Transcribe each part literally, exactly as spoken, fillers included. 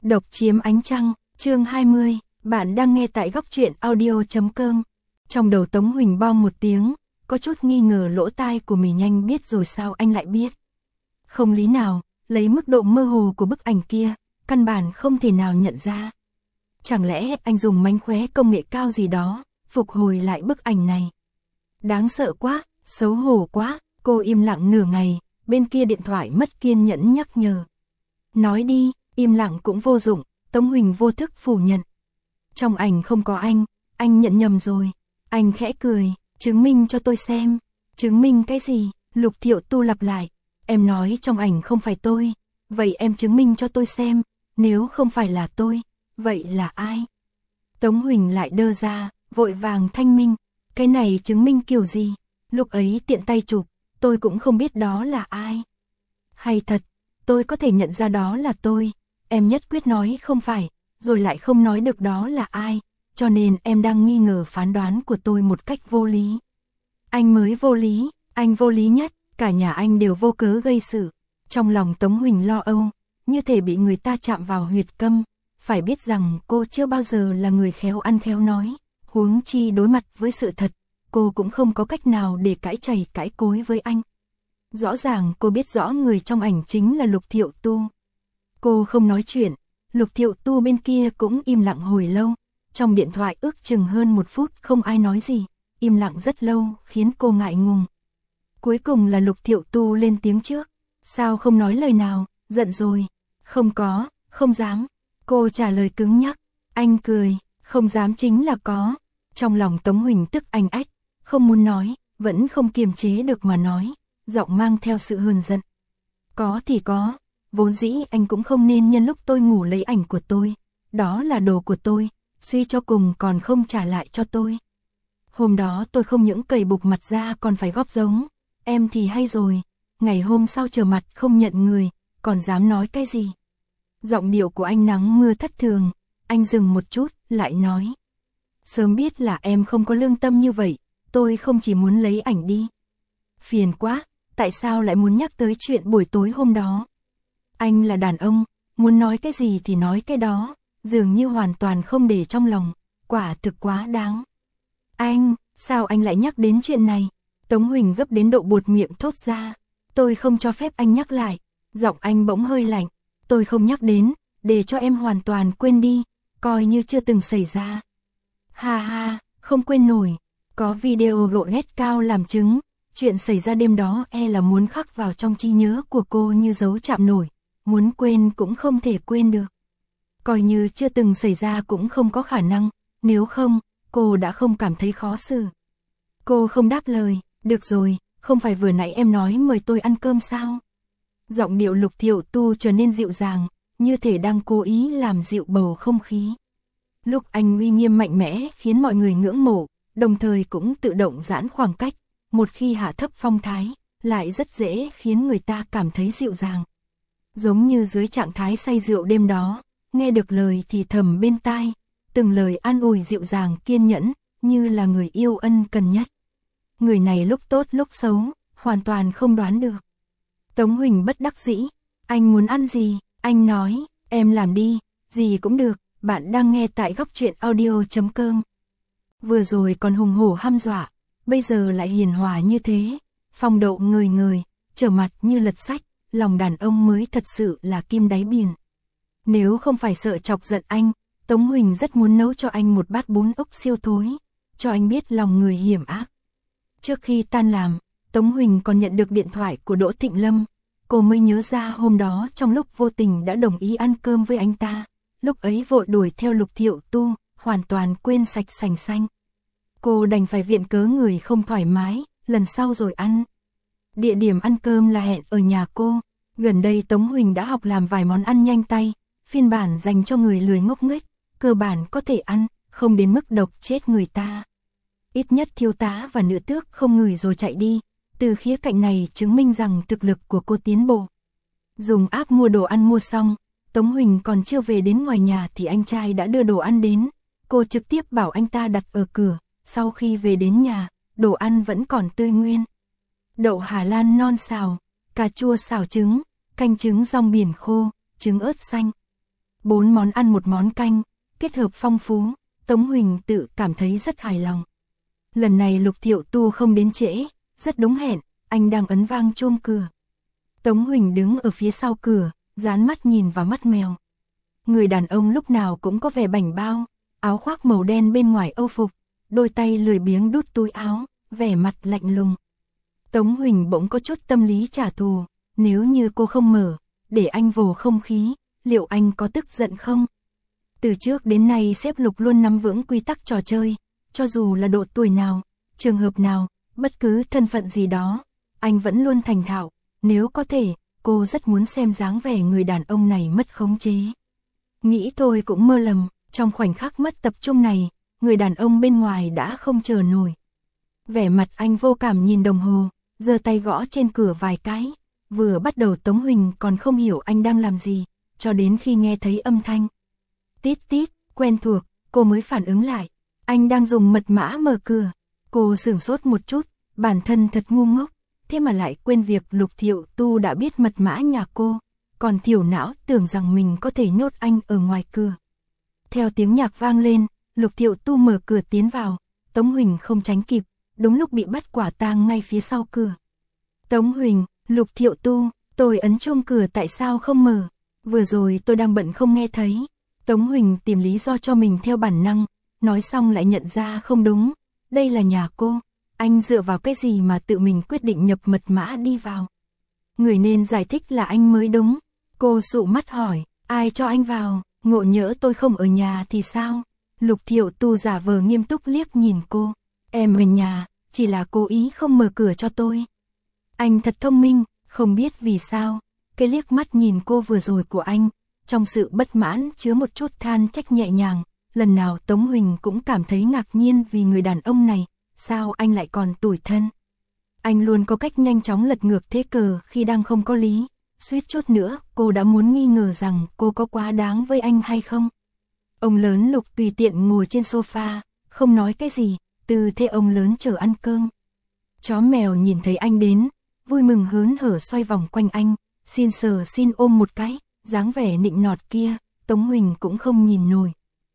Độc chiếm ánh trăng, chương hai mươi, bạn đang nghe tại góc truyện audio.com. Trong đầu Tống Huỳnh bong một tiếng, có chút nghi ngờ lỗ tai của mình nhanh biết rồi sao anh lại biết. Không lý nào, lấy mức độ mơ hồ của bức ảnh kia, căn bản không thể nào nhận ra. Chẳng lẽ anh dùng mánh khóe công nghệ cao gì đó, phục hồi lại bức ảnh này. Đáng sợ quá, xấu hổ quá, cô im lặng nửa ngày, bên kia điện thoại mất kiên nhẫn nhắc nhở. Nói đi, im lặng cũng vô dụng, Tống Huỳnh vô thức phủ nhận. Trong ảnh không có anh, anh nhận nhầm rồi. Anh khẽ cười, chứng minh cho tôi xem. Chứng minh cái gì? Lục Thiệu Tu lặp lại. Em nói trong ảnh không phải tôi, vậy em chứng minh cho tôi xem, nếu không phải là tôi, vậy là ai? Tống Huỳnh lại đơ ra, vội vàng thanh minh. Cái này chứng minh kiểu gì? Lúc ấy tiện tay chụp, tôi cũng không biết đó là ai. Hay thật, tôi có thể nhận ra đó là tôi. Em nhất quyết nói không phải, rồi lại không nói được đó là ai, cho nên em đang nghi ngờ phán đoán của tôi một cách vô lý. Anh mới vô lý, anh vô lý nhất, cả nhà anh đều vô cớ gây sự. Trong lòng Tống Huỳnh lo âu, như thể bị người ta chạm vào huyệt câm. Phải biết rằng cô chưa bao giờ là người khéo ăn khéo nói, huống chi đối mặt với sự thật, cô cũng không có cách nào để cãi chày cãi cối với anh. Rõ ràng cô biết rõ người trong ảnh chính là Lục Thiệu Tu. Cô không nói chuyện, Lục Thiệu Tu bên kia cũng im lặng hồi lâu. Trong điện thoại ước chừng hơn một phút không ai nói gì, im lặng rất lâu khiến cô ngại ngùng. Cuối cùng là Lục Thiệu Tu lên tiếng trước. Sao không nói lời nào, giận rồi? Không có, không dám. Cô trả lời cứng nhắc. Anh cười, không dám chính là có. Trong lòng Tống Huỳnh tức anh ách, không muốn nói, vẫn không kiềm chế được mà nói, giọng mang theo sự hờn giận. Có thì có, vốn dĩ anh cũng không nên nhân lúc tôi ngủ lấy ảnh của tôi. Đó là đồ của tôi, suy cho cùng còn không trả lại cho tôi. Hôm đó tôi không những cầy bục mặt ra còn phải góp giống. Em thì hay rồi, ngày hôm sau trở mặt không nhận người, còn dám nói cái gì? Giọng điệu của anh nắng mưa thất thường, anh dừng một chút, lại nói. Sớm biết là em không có lương tâm như vậy, tôi không chỉ muốn lấy ảnh đi. Phiền quá, tại sao lại muốn nhắc tới chuyện buổi tối hôm đó? Anh là đàn ông, muốn nói cái gì thì nói cái đó, dường như hoàn toàn không để trong lòng, quả thực quá đáng. Anh, sao anh lại nhắc đến chuyện này? Tống Huỳnh gấp đến độ buột miệng thốt ra. Tôi không cho phép anh nhắc lại. Giọng anh bỗng hơi lạnh. Tôi không nhắc đến, để cho em hoàn toàn quên đi, coi như chưa từng xảy ra. Ha ha, không quên nổi. Có video lộ nét cao làm chứng, chuyện xảy ra đêm đó e là muốn khắc vào trong trí nhớ của cô như dấu chạm nổi. Muốn quên cũng không thể quên được. Coi như chưa từng xảy ra cũng không có khả năng, nếu không, cô đã không cảm thấy khó xử. Cô không đáp lời, được rồi, không phải vừa nãy em nói mời tôi ăn cơm sao? Giọng điệu Lục Thiệu Tu trở nên dịu dàng, như thể đang cố ý làm dịu bầu không khí. Lúc anh uy nghiêm mạnh mẽ khiến mọi người ngưỡng mộ, đồng thời cũng tự động giãn khoảng cách, một khi hạ thấp phong thái, lại rất dễ khiến người ta cảm thấy dịu dàng. Giống như dưới trạng thái say rượu đêm đó, nghe được lời thì thầm bên tai, từng lời an ủi dịu dàng kiên nhẫn, như là người yêu ân cần nhất. Người này lúc tốt lúc xấu, hoàn toàn không đoán được. Tống Huỳnh bất đắc dĩ, anh muốn ăn gì? Anh nói, em làm đi, gì cũng được, bạn đang nghe tại góc truyện audio.com. Vừa rồi còn hùng hổ hăm dọa, bây giờ lại hiền hòa như thế, phong độ người người, trở mặt như lật sách, lòng đàn ông mới thật sự là kim đáy biển. Nếu không phải sợ chọc giận anh, Tống Huỳnh rất muốn nấu cho anh một bát bún ốc siêu thối, cho anh biết lòng người hiểm ác. Trước khi tan làm, Tống Huỳnh còn nhận được điện thoại của Đỗ Thịnh Lâm. Cô mới nhớ ra hôm đó trong lúc vô tình đã đồng ý ăn cơm với anh ta. Lúc ấy vội đuổi theo Lục Thiệu Tu, hoàn toàn quên sạch sành xanh. Cô đành phải viện cớ người không thoải mái, lần sau rồi ăn. Địa điểm ăn cơm là hẹn ở nhà cô. Gần đây Tống Huỳnh đã học làm vài món ăn nhanh tay, phiên bản dành cho người lười ngốc nghếch, cơ bản có thể ăn, không đến mức độc chết người ta. Ít nhất thiếu tá và nữ tước không ngửi rồi chạy đi, từ khía cạnh này chứng minh rằng thực lực của cô tiến bộ. Dùng app mua đồ ăn mua xong, Tống Huỳnh còn chưa về đến ngoài nhà thì anh trai đã đưa đồ ăn đến. Cô trực tiếp bảo anh ta đặt ở cửa, sau khi về đến nhà, đồ ăn vẫn còn tươi nguyên. Đậu Hà Lan non xào, cà chua xào trứng, canh trứng rong biển khô, trứng ớt xanh. Bốn món ăn một món canh, kết hợp phong phú, Tống Huỳnh tự cảm thấy rất hài lòng. Lần này Lục Thiệu Tu không đến trễ, rất đúng hẹn, anh đang ấn vang chuông cửa. Tống Huỳnh đứng ở phía sau cửa, dán mắt nhìn vào mắt mèo. Người đàn ông lúc nào cũng có vẻ bảnh bao, áo khoác màu đen bên ngoài âu phục, đôi tay lười biếng đút túi áo, vẻ mặt lạnh lùng. Tống Huỳnh bỗng có chút tâm lý trả thù, nếu như cô không mở, để anh vồ không khí, liệu anh có tức giận không? Từ trước đến nay sếp Lục luôn nắm vững quy tắc trò chơi, cho dù là độ tuổi nào, trường hợp nào, bất cứ thân phận gì đó, anh vẫn luôn thành thạo, nếu có thể, cô rất muốn xem dáng vẻ người đàn ông này mất khống chế. Nghĩ thôi cũng mơ lầm, trong khoảnh khắc mất tập trung này, người đàn ông bên ngoài đã không chờ nổi. Vẻ mặt anh vô cảm nhìn đồng hồ, giơ tay gõ trên cửa vài cái, vừa bắt đầu Tống Huỳnh còn không hiểu anh đang làm gì, cho đến khi nghe thấy âm thanh tít tít, quen thuộc, cô mới phản ứng lại, anh đang dùng mật mã mở cửa. Cô sửng sốt một chút, bản thân thật ngu ngốc, thế mà lại quên việc Lục Thiệu Tu đã biết mật mã nhà cô, còn thiểu não tưởng rằng mình có thể nhốt anh ở ngoài cửa. Theo tiếng nhạc vang lên, Lục Thiệu Tu mở cửa tiến vào, Tống Huỳnh không tránh kịp, đúng lúc bị bắt quả tang ngay phía sau cửa. Tống Huỳnh, Lục Thiệu Tu, tôi ấn chuông cửa tại sao không mở, vừa rồi tôi đang bận không nghe thấy. Tống Huỳnh tìm lý do cho mình theo bản năng, nói xong lại nhận ra không đúng, đây là nhà cô, anh dựa vào cái gì mà tự mình quyết định nhập mật mã đi vào. Người nên giải thích là anh mới đúng. Cô dụ mắt hỏi, ai cho anh vào, ngộ nhỡ tôi không ở nhà thì sao? Lục Thiệu Tu giả vờ nghiêm túc liếc nhìn cô, em ở nhà, chỉ là cố ý không mở cửa cho tôi. Anh thật thông minh, không biết vì sao, cái liếc mắt nhìn cô vừa rồi của anh, trong sự bất mãn chứa một chút than trách nhẹ nhàng, lần nào Tống Huỳnh cũng cảm thấy ngạc nhiên vì người đàn ông này, sao anh lại còn tủi thân. Anh luôn có cách nhanh chóng lật ngược thế cờ khi đang không có lý, suýt chút nữa cô đã muốn nghi ngờ rằng cô có quá đáng với anh hay không. Ông lớn Lục tùy tiện ngồi trên sofa, không nói cái gì, tư thế ông lớn chờ ăn cơm. Chó mèo nhìn thấy anh đến, vui mừng hớn hở xoay vòng quanh anh, xin sờ xin ôm một cái, dáng vẻ nịnh nọt kia, Tống Huỳnh cũng không nhìn nổi.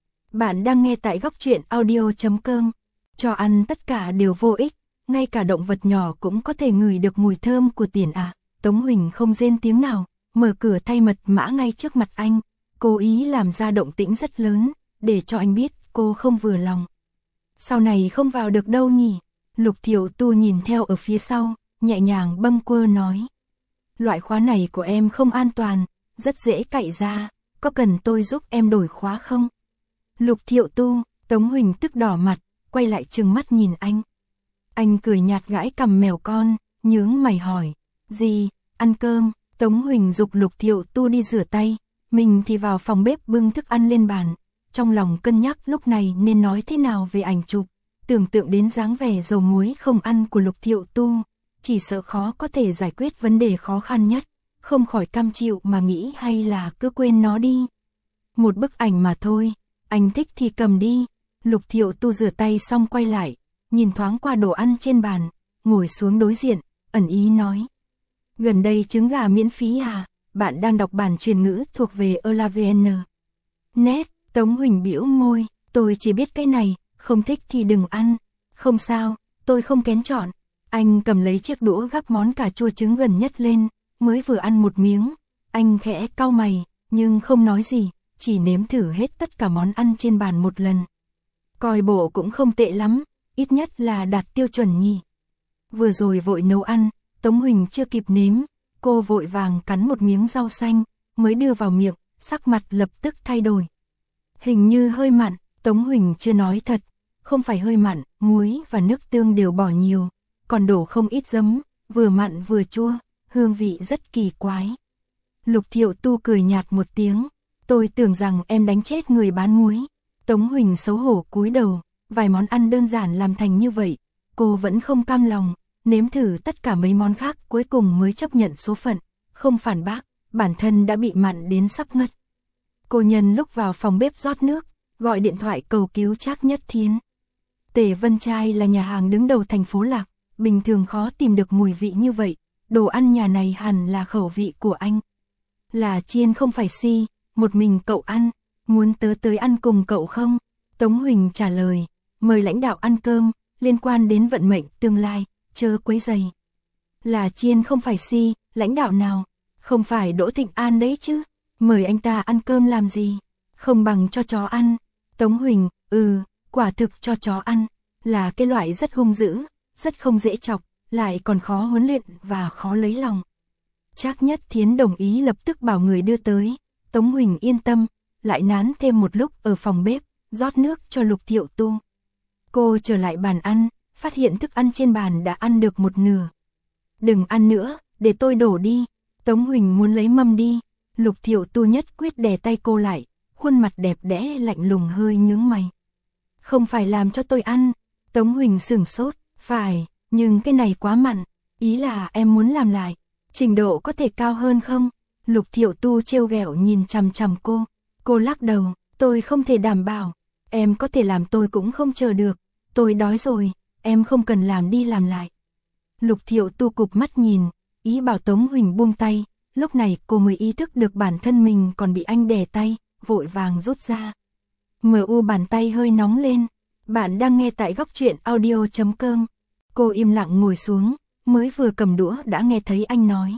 Bạn đang nghe tại góc truyện audio chấm com. Cho ăn tất cả đều vô ích, ngay cả động vật nhỏ cũng có thể ngửi được mùi thơm của tiền à. Tống Huỳnh không rên tiếng nào, mở cửa thay mật mã ngay trước mặt anh, cố ý làm ra động tĩnh rất lớn, để cho anh biết cô không vừa lòng. Sau này không vào được đâu nhỉ? Lục Thiệu Tu nhìn theo ở phía sau, nhẹ nhàng bâng quơ nói. Loại khóa này của em không an toàn, rất dễ cạy ra, có cần tôi giúp em đổi khóa không? Lục Thiệu Tu, Tống Huỳnh tức đỏ mặt, quay lại trừng mắt nhìn anh. Anh cười nhạt gãi cằm mèo con, nhướng mày hỏi, gì, ăn cơm? Tống Huỳnh giục Lục Thiệu Tu đi rửa tay, mình thì vào phòng bếp bưng thức ăn lên bàn, trong lòng cân nhắc lúc này nên nói thế nào về ảnh chụp, tưởng tượng đến dáng vẻ dầu muối không ăn của Lục Thiệu Tu, chỉ sợ khó có thể giải quyết vấn đề khó khăn nhất, không khỏi cam chịu mà nghĩ hay là cứ quên nó đi. Một bức ảnh mà thôi, anh thích thì cầm đi. Lục Thiệu Tu rửa tay xong quay lại, nhìn thoáng qua đồ ăn trên bàn, ngồi xuống đối diện, ẩn ý nói. Gần đây trứng gà miễn phí à, bạn đang đọc bản truyền ngữ thuộc về Elavn. Nét, Tống Huỳnh bĩu môi, tôi chỉ biết cái này, không thích thì đừng ăn. Không sao, tôi không kén chọn. Anh cầm lấy chiếc đũa gắp món cà chua trứng gần nhất lên, mới vừa ăn một miếng, anh khẽ cau mày, nhưng không nói gì, chỉ nếm thử hết tất cả món ăn trên bàn một lần. Coi bộ cũng không tệ lắm, ít nhất là đạt tiêu chuẩn nhỉ. Vừa rồi vội nấu ăn, Tống Huỳnh chưa kịp nếm, cô vội vàng cắn một miếng rau xanh, mới đưa vào miệng, sắc mặt lập tức thay đổi. Hình như hơi mặn, Tống Huỳnh chưa nói thật, không phải hơi mặn, muối và nước tương đều bỏ nhiều, còn đổ không ít giấm, vừa mặn vừa chua, hương vị rất kỳ quái. Lục Thiệu Tu cười nhạt một tiếng, tôi tưởng rằng em đánh chết người bán muối. Tống Huỳnh xấu hổ cúi đầu, vài món ăn đơn giản làm thành như vậy, cô vẫn không cam lòng, nếm thử tất cả mấy món khác cuối cùng mới chấp nhận số phận, không phản bác, bản thân đã bị mặn đến sắp ngất. Cô nhân lúc vào phòng bếp rót nước, gọi điện thoại cầu cứu Trác Nhất Thiến. Tề Vân Trai là nhà hàng đứng đầu thành phố Lạc, bình thường khó tìm được mùi vị như vậy, đồ ăn nhà này hẳn là khẩu vị của anh. Là chiên không phải xi, một mình cậu ăn, muốn tớ tới ăn cùng cậu không? Tống Huỳnh trả lời, mời lãnh đạo ăn cơm, liên quan đến vận mệnh tương lai, chớ quấy rầy. Là Chiên không phải Si, lãnh đạo nào? Không phải Đỗ Thịnh An đấy chứ? Mời anh ta ăn cơm làm gì? Không bằng cho chó ăn. Tống Huỳnh, ừ, quả thực cho chó ăn, là cái loại rất hung dữ, rất không dễ chọc, lại còn khó huấn luyện và khó lấy lòng. Trác Nhất Thiến đồng ý lập tức bảo người đưa tới. Tống Huỳnh yên tâm, lại nán thêm một lúc ở phòng bếp, rót nước cho Lục Thiệu Tu. Cô trở lại bàn ăn, phát hiện thức ăn trên bàn đã ăn được một nửa. Đừng ăn nữa, để tôi đổ đi. Tống Huỳnh muốn lấy mâm đi. Lục Thiệu Tu nhất quyết đè tay cô lại, khuôn mặt đẹp đẽ lạnh lùng hơi nhướng mày. Không phải làm cho tôi ăn. Tống Huỳnh sửng sốt, phải, nhưng cái này quá mặn, ý là em muốn làm lại. Trình độ có thể cao hơn không? Lục Thiệu Tu trêu ghẹo nhìn chằm chằm cô. Cô lắc đầu, tôi không thể đảm bảo. Em có thể làm tôi cũng không chờ được. Tôi đói rồi, em không cần làm đi làm lại. Lục Thiệu Tu cụp mắt nhìn, ý bảo Tống Huỳnh buông tay. Lúc này cô mới ý thức được bản thân mình còn bị anh đè tay, vội vàng rút ra. Mờ u bàn tay hơi nóng lên. Bạn đang nghe tại góc truyện audio chấm com. Cô im lặng ngồi xuống, mới vừa cầm đũa đã nghe thấy anh nói.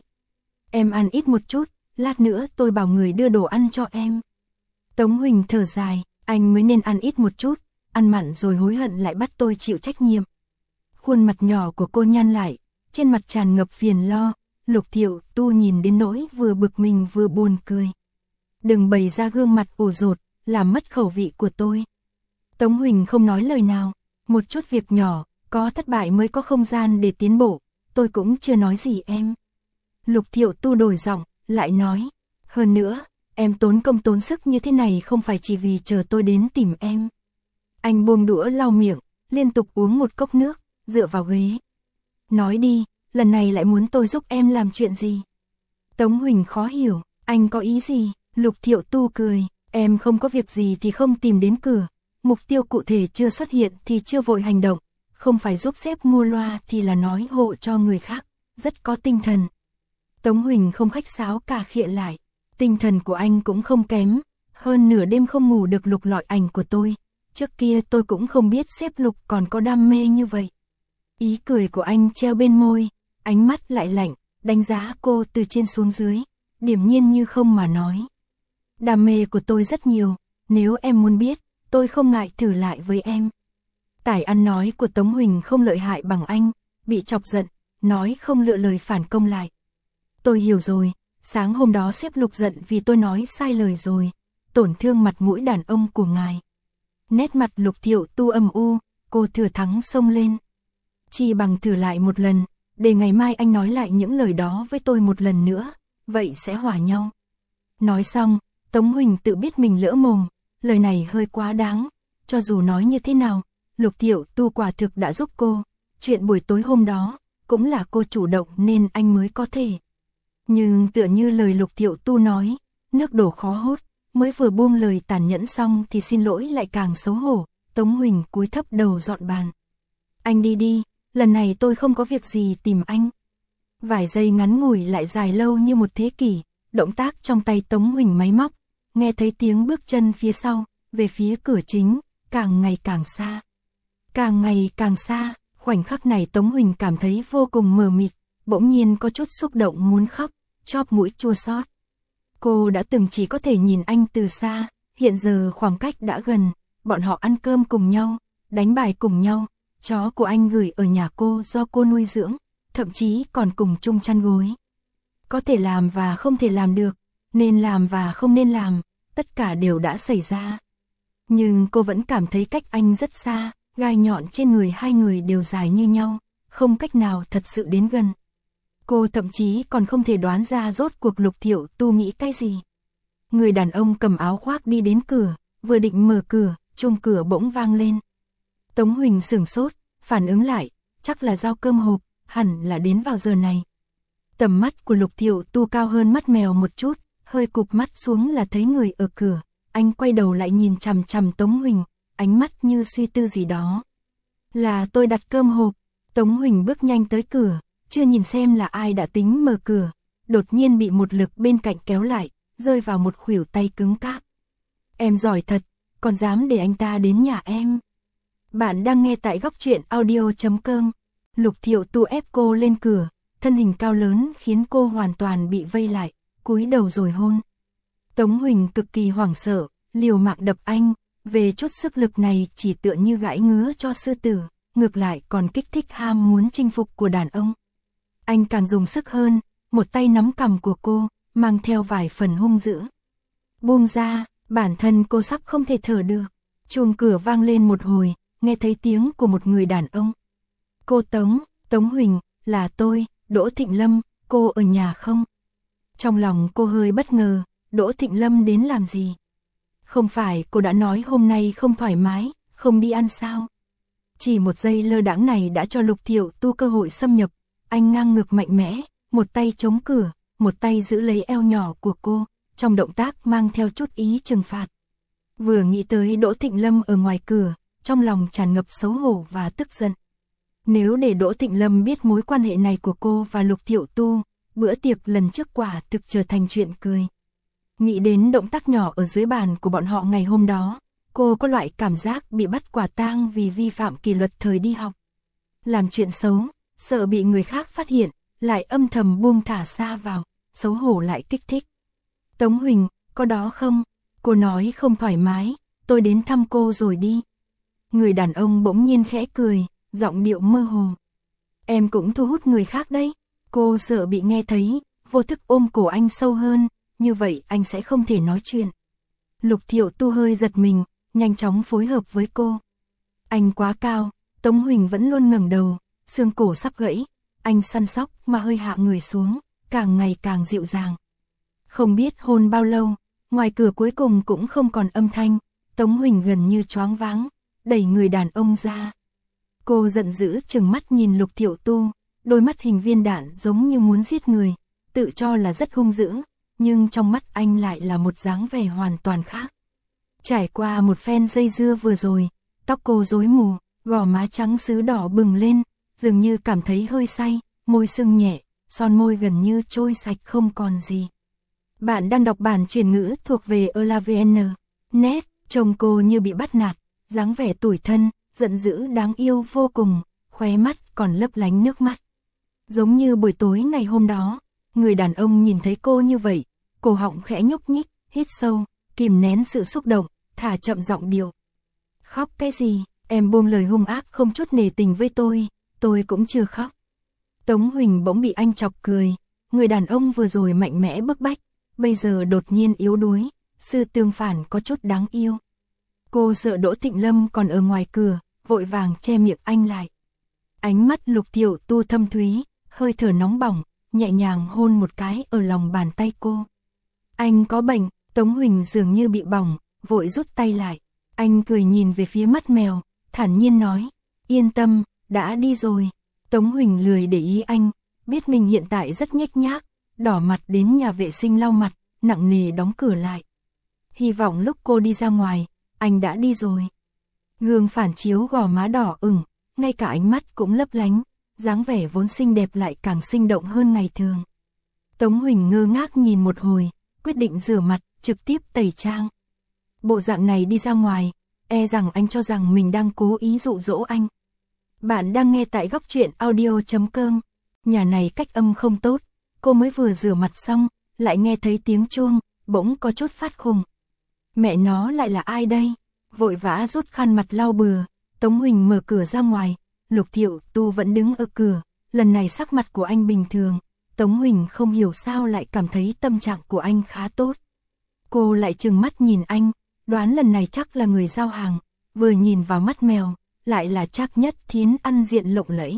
Em ăn ít một chút, lát nữa tôi bảo người đưa đồ ăn cho em. Tống Huỳnh thở dài, anh mới nên ăn ít một chút, ăn mặn rồi hối hận lại bắt tôi chịu trách nhiệm. Khuôn mặt nhỏ của cô nhăn lại, trên mặt tràn ngập phiền lo. Lục Thiệu Tu nhìn đến nỗi vừa bực mình vừa buồn cười. Đừng bày ra gương mặt ủ rột, làm mất khẩu vị của tôi. Tống Huỳnh không nói lời nào, một chút việc nhỏ, có thất bại mới có không gian để tiến bộ, tôi cũng chưa nói gì em. Lục Thiệu Tu đổi giọng, lại nói, hơn nữa, em tốn công tốn sức như thế này không phải chỉ vì chờ tôi đến tìm em. Anh buông đũa lau miệng, liên tục uống một cốc nước, dựa vào ghế. Nói đi, lần này lại muốn tôi giúp em làm chuyện gì? Tống Huỳnh khó hiểu, anh có ý gì? Lục Thiệu Tu cười, em không có việc gì thì không tìm đến cửa. Mục tiêu cụ thể chưa xuất hiện thì chưa vội hành động, không phải giúp sếp mua loa thì là nói hộ cho người khác, rất có tinh thần. Tống Huỳnh không khách sáo cả khịa lại, tinh thần của anh cũng không kém, hơn nửa đêm không ngủ được lục lọi ảnh của tôi, trước kia tôi cũng không biết sếp Lục còn có đam mê như vậy. Ý cười của anh treo bên môi, ánh mắt lại lạnh, đánh giá cô từ trên xuống dưới, điềm nhiên như không mà nói. Đam mê của tôi rất nhiều, nếu em muốn biết, tôi không ngại thử lại với em. Tài ăn nói của Tống Huỳnh không lợi hại bằng anh, bị chọc giận, nói không lựa lời phản công lại. Tôi hiểu rồi, sáng hôm đó sếp Lục giận vì tôi nói sai lời rồi, tổn thương mặt mũi đàn ông của ngài. Nét mặt Lục Thiệu Tu âm u, cô thừa thắng xông lên. Chỉ bằng thử lại một lần, để ngày mai anh nói lại những lời đó với tôi một lần nữa, vậy sẽ hòa nhau. Nói xong, Tống Huỳnh tự biết mình lỡ mồm, lời này hơi quá đáng, cho dù nói như thế nào, Lục Thiệu Tu quả thực đã giúp cô, chuyện buổi tối hôm đó, cũng là cô chủ động nên anh mới có thể. Nhưng tựa như lời Lục Thiệu Tu nói, nước đổ khó hốt, mới vừa buông lời tàn nhẫn xong thì xin lỗi lại càng xấu hổ, Tống Huỳnh cúi thấp đầu dọn bàn. Anh đi đi, lần này tôi không có việc gì tìm anh. Vài giây ngắn ngủi lại dài lâu như một thế kỷ, động tác trong tay Tống Huỳnh máy móc, nghe thấy tiếng bước chân phía sau, về phía cửa chính, càng ngày càng xa. Càng ngày càng xa, khoảnh khắc này Tống Huỳnh cảm thấy vô cùng mờ mịt, bỗng nhiên có chút xúc động muốn khóc, chóp mũi chua xót. Cô đã từng chỉ có thể nhìn anh từ xa, hiện giờ khoảng cách đã gần, bọn họ ăn cơm cùng nhau, đánh bài cùng nhau, chó của anh gửi ở nhà cô do cô nuôi dưỡng, thậm chí còn cùng chung chăn gối. Có thể làm và không thể làm được, nên làm và không nên làm, tất cả đều đã xảy ra. Nhưng cô vẫn cảm thấy cách anh rất xa, gai nhọn trên người hai người đều dài như nhau, không cách nào thật sự đến gần. Cô thậm chí còn không thể đoán ra rốt cuộc Lục Thiệu Tu nghĩ cái gì. Người đàn ông cầm áo khoác đi đến cửa, vừa định mở cửa, chuông cửa bỗng vang lên. Tống Huỳnh sửng sốt, phản ứng lại, chắc là giao cơm hộp, hẳn là đến vào giờ này. Tầm mắt của Lục Thiệu Tu cao hơn mắt mèo một chút, hơi cụp mắt xuống là thấy người ở cửa. Anh quay đầu lại nhìn chằm chằm Tống Huỳnh, ánh mắt như suy tư gì đó. Là tôi đặt cơm hộp. Tống Huỳnh bước nhanh tới cửa, chưa nhìn xem là ai đã tính mở cửa, đột nhiên bị một lực bên cạnh kéo lại, rơi vào một khuỷu tay cứng cáp. Em giỏi thật, còn dám để anh ta đến nhà em. Bạn đang nghe tại góc truyện audio chấm com. Lục Thiệu Tu ép cô lên cửa, thân hình cao lớn khiến cô hoàn toàn bị vây lại, cúi đầu rồi hôn. Tống Huỳnh cực kỳ hoảng sợ, liều mạng đập anh, về chút sức lực này chỉ tựa như gãi ngứa cho sư tử, ngược lại còn kích thích ham muốn chinh phục của đàn ông. Anh càng dùng sức hơn, một tay nắm cằm của cô, mang theo vài phần hung dữ. Buông ra, bản thân cô sắp không thể thở được. Chuông cửa vang lên một hồi, nghe thấy tiếng của một người đàn ông. Cô Tống, Tống Huỳnh, là tôi, Đỗ Thịnh Lâm, cô ở nhà không? Trong lòng cô hơi bất ngờ, Đỗ Thịnh Lâm đến làm gì? Không phải cô đã nói hôm nay không thoải mái, không đi ăn sao? Chỉ một giây lơ đãng này đã cho Lục Thiệu Tu cơ hội xâm nhập, anh ngang ngược mạnh mẽ, một tay chống cửa, một tay giữ lấy eo nhỏ của cô, trong động tác mang theo chút ý trừng phạt. Vừa nghĩ tới Đỗ Thịnh Lâm ở ngoài cửa, trong lòng tràn ngập xấu hổ và tức giận. Nếu để Đỗ Thịnh Lâm biết mối quan hệ này của cô và Lục Thiệu Tu, bữa tiệc lần trước quả thực trở thành chuyện cười. Nghĩ đến động tác nhỏ ở dưới bàn của bọn họ ngày hôm đó, cô có loại cảm giác bị bắt quả tang vì vi phạm kỷ luật thời đi học. Làm chuyện xấu, sợ bị người khác phát hiện, lại âm thầm buông thả xa vào, xấu hổ lại kích thích. Tống Huỳnh, có đó không? Cô nói không thoải mái, tôi đến thăm cô rồi đi. Người đàn ông bỗng nhiên khẽ cười, giọng điệu mơ hồ. Em cũng thu hút người khác đấy. Cô sợ bị nghe thấy, vô thức ôm cổ anh sâu hơn, như vậy anh sẽ không thể nói chuyện. Lục Thiệu Tu hơi giật mình, nhanh chóng phối hợp với cô. Anh quá cao, Tống Huỳnh vẫn luôn ngẩng đầu, xương cổ sắp gãy, anh săn sóc mà hơi hạ người xuống, càng ngày càng dịu dàng. Không biết hôn bao lâu, ngoài cửa cuối cùng cũng không còn âm thanh, Tống Huỳnh gần như choáng váng, đẩy người đàn ông ra. Cô giận dữ trừng mắt nhìn Lục Thiệu Tu, đôi mắt hình viên đạn giống như muốn giết người, tự cho là rất hung dữ, nhưng trong mắt anh lại là một dáng vẻ hoàn toàn khác. Trải qua một phen dây dưa vừa rồi, tóc cô rối mù, gò má trắng sứ đỏ bừng lên, dường như cảm thấy hơi say, môi sưng nhẹ, son môi gần như trôi sạch không còn gì. Bạn đang đọc bản chuyển ngữ thuộc về Elavn. Net, trông cô như bị bắt nạt, dáng vẻ tủi thân, giận dữ đáng yêu vô cùng, khóe mắt còn lấp lánh nước mắt. Giống như buổi tối ngày hôm đó, người đàn ông nhìn thấy cô như vậy, cổ họng khẽ nhúc nhích, hít sâu, kìm nén sự xúc động, thả chậm giọng điệu. Khóc cái gì, em buông lời hung ác không chút nể tình với tôi, tôi cũng chưa khóc. Tống Huỳnh bỗng bị anh chọc cười, người đàn ông vừa rồi mạnh mẽ bức bách, bây giờ đột nhiên yếu đuối, sự tương phản có chút đáng yêu. Cô sợ Đỗ Thịnh Lâm còn ở ngoài cửa, vội vàng che miệng anh lại. Ánh mắt Lục Thiệu Tu thâm thúy, hơi thở nóng bỏng, nhẹ nhàng hôn một cái ở lòng bàn tay cô. Anh có bệnh, Tống Huỳnh dường như bị bỏng, vội rút tay lại. Anh cười nhìn về phía mắt mèo, thản nhiên nói, yên tâm, đã đi rồi. Tống Huỳnh lười để ý anh, biết mình hiện tại rất nhếch nhác, đỏ mặt đến nhà vệ sinh lau mặt, nặng nề đóng cửa lại. Hy vọng lúc cô đi ra ngoài, anh đã đi rồi. Gương phản chiếu gò má đỏ ửng, ngay cả ánh mắt cũng lấp lánh, dáng vẻ vốn xinh đẹp lại càng sinh động hơn ngày thường. Tống Huỳnh ngơ ngác nhìn một hồi, quyết định rửa mặt, trực tiếp tẩy trang. Bộ dạng này đi ra ngoài, e rằng anh cho rằng mình đang cố ý dụ dỗ anh. Bạn đang nghe tại góc truyện audio chấm com. Nhà này cách âm không tốt, cô mới vừa rửa mặt xong, lại nghe thấy tiếng chuông, bỗng có chút phát khùng. Mẹ nó lại là ai đây? Vội vã rút khăn mặt lau bừa, Tống Huỳnh mở cửa ra ngoài, Lục Thiệu Tu vẫn đứng ở cửa, lần này sắc mặt của anh bình thường, Tống Huỳnh không hiểu sao lại cảm thấy tâm trạng của anh khá tốt. Cô lại trừng mắt nhìn anh, đoán lần này chắc là người giao hàng, vừa nhìn vào mắt mèo, lại là Trác Nhất Thiến ăn diện lộng lẫy.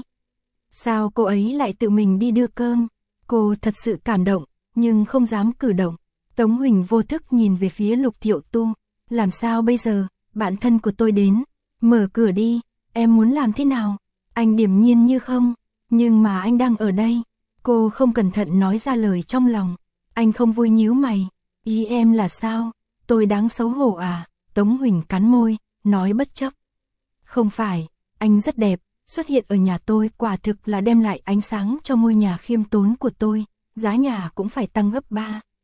Sao cô ấy lại tự mình đi đưa cơm? Cô thật sự cảm động, nhưng không dám cử động. Tống Huỳnh vô thức nhìn về phía Lục Thiệu Tu, làm sao bây giờ, bạn thân của tôi đến, mở cửa đi, em muốn làm thế nào? Anh điềm nhiên như không, nhưng mà anh đang ở đây. Cô không cẩn thận nói ra lời trong lòng. Anh không vui nhíu mày, ý em là sao? Tôi đáng xấu hổ à? Tống Huỳnh cắn môi, nói bất chấp. Không phải, anh rất đẹp, xuất hiện ở nhà tôi quả thực là đem lại ánh sáng cho ngôi nhà khiêm tốn của tôi, giá nhà cũng phải tăng gấp ba.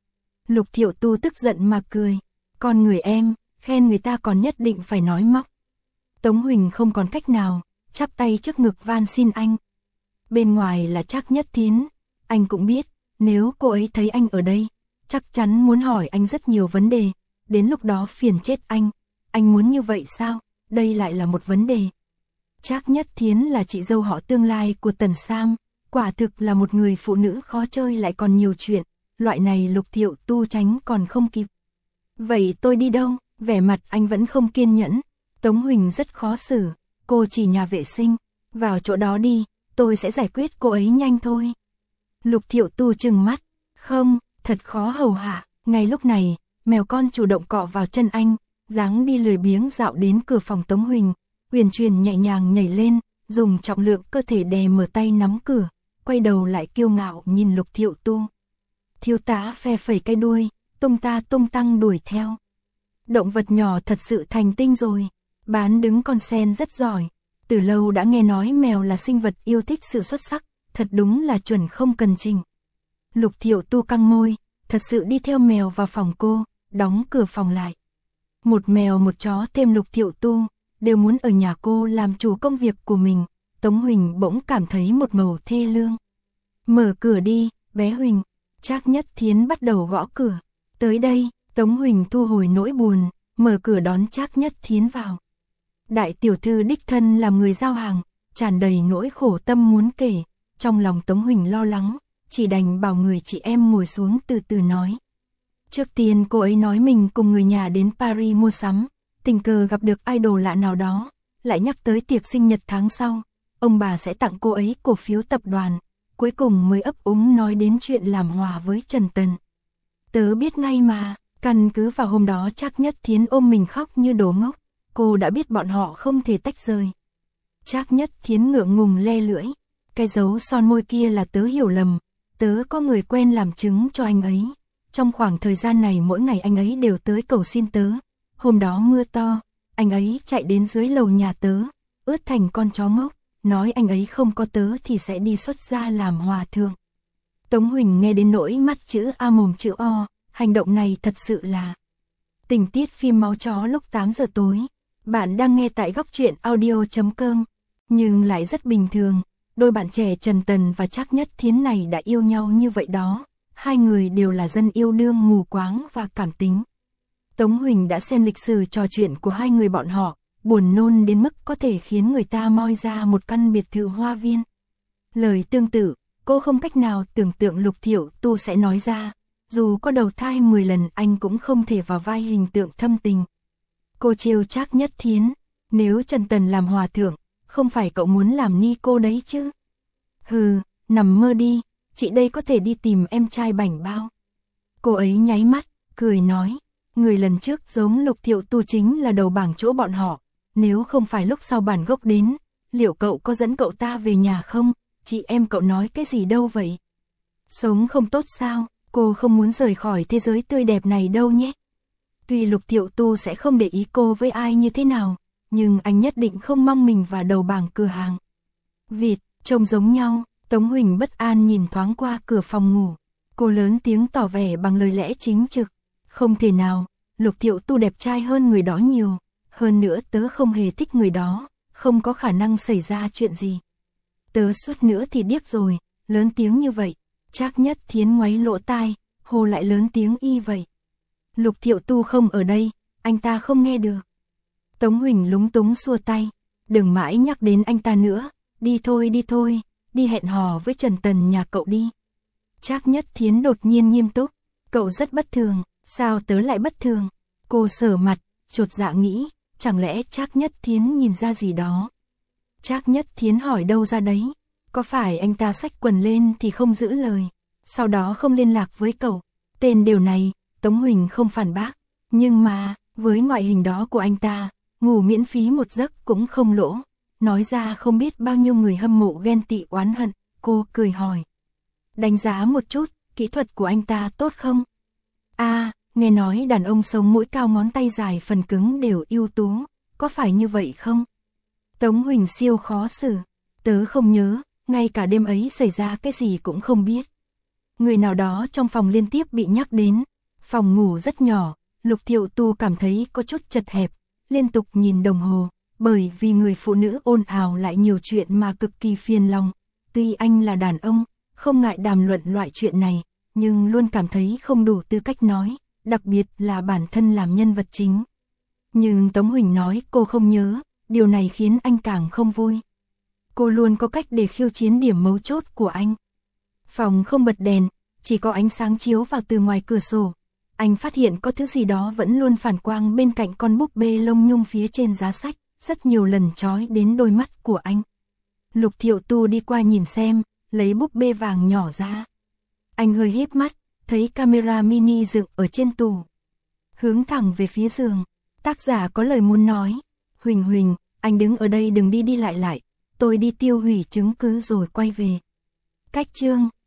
Lục Thiệu Tu tức giận mà cười. Con người em, khen người ta còn nhất định phải nói móc. Tống Huỳnh không còn cách nào, chắp tay trước ngực van xin anh. Bên ngoài là Trác Nhất Thiến, anh cũng biết, nếu cô ấy thấy anh ở đây, chắc chắn muốn hỏi anh rất nhiều vấn đề, đến lúc đó phiền chết anh. Anh muốn như vậy sao? Đây lại là một vấn đề. Trác Nhất Thiến là chị dâu họ tương lai của Tần Sam, quả thực là một người phụ nữ khó chơi lại còn nhiều chuyện, loại này Lục Thiệu Tu tránh còn không kịp. Vậy tôi đi đâu? Vẻ mặt anh vẫn không kiên nhẫn. Tống Huỳnh rất khó xử, cô chỉ nhà vệ sinh, vào chỗ đó đi, tôi sẽ giải quyết cô ấy nhanh thôi. Lục Thiệu Tu trừng mắt, không, thật khó hầu hạ. Ngay lúc này, mèo con chủ động cọ vào chân anh, dáng đi lười biếng dạo đến cửa phòng Tống Huỳnh, huyền truyền nhẹ nhàng nhảy lên, dùng trọng lượng cơ thể đè mở tay nắm cửa, quay đầu lại kiêu ngạo nhìn Lục Thiệu Tu. Thiếu tá phe phẩy cái đuôi, tung ta tung tăng đuổi theo. Động vật nhỏ thật sự thành tinh rồi, bán đứng con sen rất giỏi. Từ lâu đã nghe nói mèo là sinh vật yêu thích sự xuất sắc, thật đúng là chuẩn không cần trình. Lục Thiệu Tu căng môi, thật sự đi theo mèo vào phòng cô, đóng cửa phòng lại. Một mèo một chó thêm Lục Thiệu Tu, đều muốn ở nhà cô làm chủ công việc của mình. Tống Huỳnh bỗng cảm thấy một màu thê lương. Mở cửa đi, bé Huỳnh. Trác Nhất Thiến bắt đầu gõ cửa. Tới đây, Tống Huỳnh thu hồi nỗi buồn, mở cửa đón Trác Nhất Thiến vào. Đại tiểu thư đích thân làm người giao hàng, tràn đầy nỗi khổ tâm muốn kể. Trong lòng Tống Huỳnh lo lắng, chỉ đành bảo người chị em ngồi xuống từ từ nói. Trước tiên cô ấy nói mình cùng người nhà đến Paris mua sắm, tình cờ gặp được idol lạ nào đó, lại nhắc tới tiệc sinh nhật tháng sau, ông bà sẽ tặng cô ấy cổ phiếu tập đoàn, cuối cùng mới ấp úng nói đến chuyện làm hòa với Trần Tần. Tớ biết ngay mà, căn cứ vào hôm đó Trác Nhất Thiến ôm mình khóc như đồ ngốc, cô đã biết bọn họ không thể tách rời. Trác Nhất Thiến ngượng ngùng le lưỡi, cái dấu son môi kia là tớ hiểu lầm, tớ có người quen làm chứng cho anh ấy. Trong khoảng thời gian này mỗi ngày anh ấy đều tới cầu xin tớ. Hôm đó mưa to, anh ấy chạy đến dưới lầu nhà tớ, ướt thành con chó ngốc, nói anh ấy không có tớ thì sẽ đi xuất gia làm hòa thượng. Tống Huỳnh nghe đến nỗi mắt chữ A mồm chữ O, hành động này thật sự là tình tiết phim Máu Chó lúc tám giờ tối. Bạn đang nghe tại góc truyện audio chấm com, nhưng lại rất bình thường, đôi bạn trẻ Trần Tần và Trác Nhất Thiến này đã yêu nhau như vậy đó. Hai người đều là dân yêu đương mù quáng và cảm tính. Tống Huỳnh đã xem lịch sử trò chuyện của hai người bọn họ, buồn nôn đến mức có thể khiến người ta moi ra một căn biệt thự hoa viên. Lời tương tự, cô không cách nào tưởng tượng Lục Thiệu Tu sẽ nói ra, dù có đầu thai mười lần anh cũng không thể vào vai hình tượng thâm tình. Cô trêu Trác Nhất Thiến, nếu Trần Tần làm hòa thượng, không phải cậu muốn làm ni cô đấy chứ? Hừ, nằm mơ đi. Chị đây có thể đi tìm em trai bảnh bao. Cô ấy nháy mắt, cười nói, người lần trước giống Lục Thiệu Tu chính là đầu bảng chỗ bọn họ, nếu không phải lúc sau bản gốc đến, liệu cậu có dẫn cậu ta về nhà không? Chị em cậu nói cái gì đâu vậy? Sống không tốt sao? Cô không muốn rời khỏi thế giới tươi đẹp này đâu nhé. Tuy Lục Thiệu Tu sẽ không để ý cô với ai như thế nào, nhưng anh nhất định không mong mình vào đầu bảng cửa hàng. Vịt, trông giống nhau. Tống Huỳnh bất an nhìn thoáng qua cửa phòng ngủ. Cô lớn tiếng tỏ vẻ bằng lời lẽ chính trực. Không thể nào, Lục Thiệu Tu đẹp trai hơn người đó nhiều. Hơn nữa tớ không hề thích người đó, không có khả năng xảy ra chuyện gì. Tớ suốt nữa thì điếc rồi, lớn tiếng như vậy. Trác Nhất Thiến ngoáy lỗ tai, hồ lại lớn tiếng y vậy. Lục Thiệu Tu không ở đây, anh ta không nghe được. Tống Huỳnh lúng túng xua tay. Đừng mãi nhắc đến anh ta nữa, đi thôi đi thôi. Đi hẹn hò với Trần Tần nhà cậu đi. Trác Nhất Thiến đột nhiên nghiêm túc. Cậu rất bất thường, sao tớ lại bất thường? Cô sờ mặt, chột dạ nghĩ, chẳng lẽ Trác Nhất Thiến nhìn ra gì đó? Trác Nhất Thiến hỏi đâu ra đấy? Có phải anh ta xách quần lên thì không giữ lời, sau đó không liên lạc với cậu? Tên điều này, Tống Huỳnh không phản bác. Nhưng mà, với ngoại hình đó của anh ta, ngủ miễn phí một giấc cũng không lỗ. Nói ra không biết bao nhiêu người hâm mộ ghen tị oán hận, cô cười hỏi. Đánh giá một chút, kỹ thuật của anh ta tốt không? À, nghe nói đàn ông sống mũi cao ngón tay dài phần cứng đều ưu tú, có phải như vậy không? Tống Huỳnh siêu khó xử, tớ không nhớ, ngay cả đêm ấy xảy ra cái gì cũng không biết. Người nào đó trong phòng liên tiếp bị nhắc đến, Phòng ngủ rất nhỏ, Lục Thiệu Tu cảm thấy có chút chật hẹp, liên tục nhìn đồng hồ, bởi vì người phụ nữ ồn ào lại nhiều chuyện mà cực kỳ phiền lòng. Tuy anh là đàn ông, không ngại đàm luận loại chuyện này, nhưng luôn cảm thấy không đủ tư cách nói, đặc biệt là bản thân làm nhân vật chính. Nhưng Tống Huỳnh nói cô không nhớ, điều này khiến anh càng không vui. Cô luôn có cách để khiêu chiến điểm mấu chốt của anh. Phòng không bật đèn, chỉ có ánh sáng chiếu vào từ ngoài cửa sổ. Anh phát hiện có thứ gì đó vẫn luôn phản quang bên cạnh con búp bê lông nhung phía trên giá sách, rất nhiều lần chói đến đôi mắt của anh. Lục Thiệu Tu đi qua nhìn xem, lấy búp bê vàng nhỏ ra. Anh hơi híp mắt, thấy camera mini dựng ở trên tủ. Hướng thẳng về phía giường, tác giả có lời muốn nói. Huỳnh Huỳnh, anh đứng ở đây đừng đi đi lại lại, tôi đi tiêu hủy chứng cứ rồi quay về. Cách chương